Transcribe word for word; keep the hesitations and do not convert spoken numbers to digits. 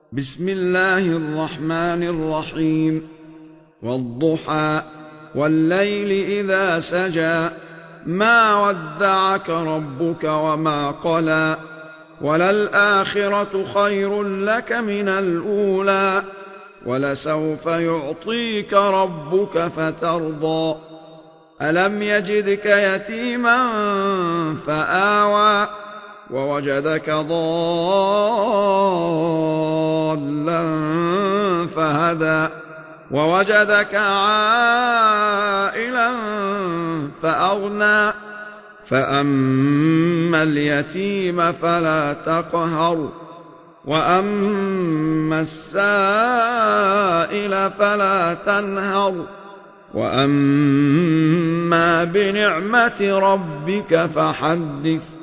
بسم الله الرحمن الرحيم والضحى والليل إذا سجى ما ودعك ربك وما قلى وللآخرة خير لك من الأولى ولسوف يعطيك ربك فترضى ألم يجدك يتيما فآوى ووجدك ضالا فهدى ووجدك عائلا فأغنى فأما اليتيم فلا تقهر وأما السائل فلا تنهر وأما بنعمة ربك فحدث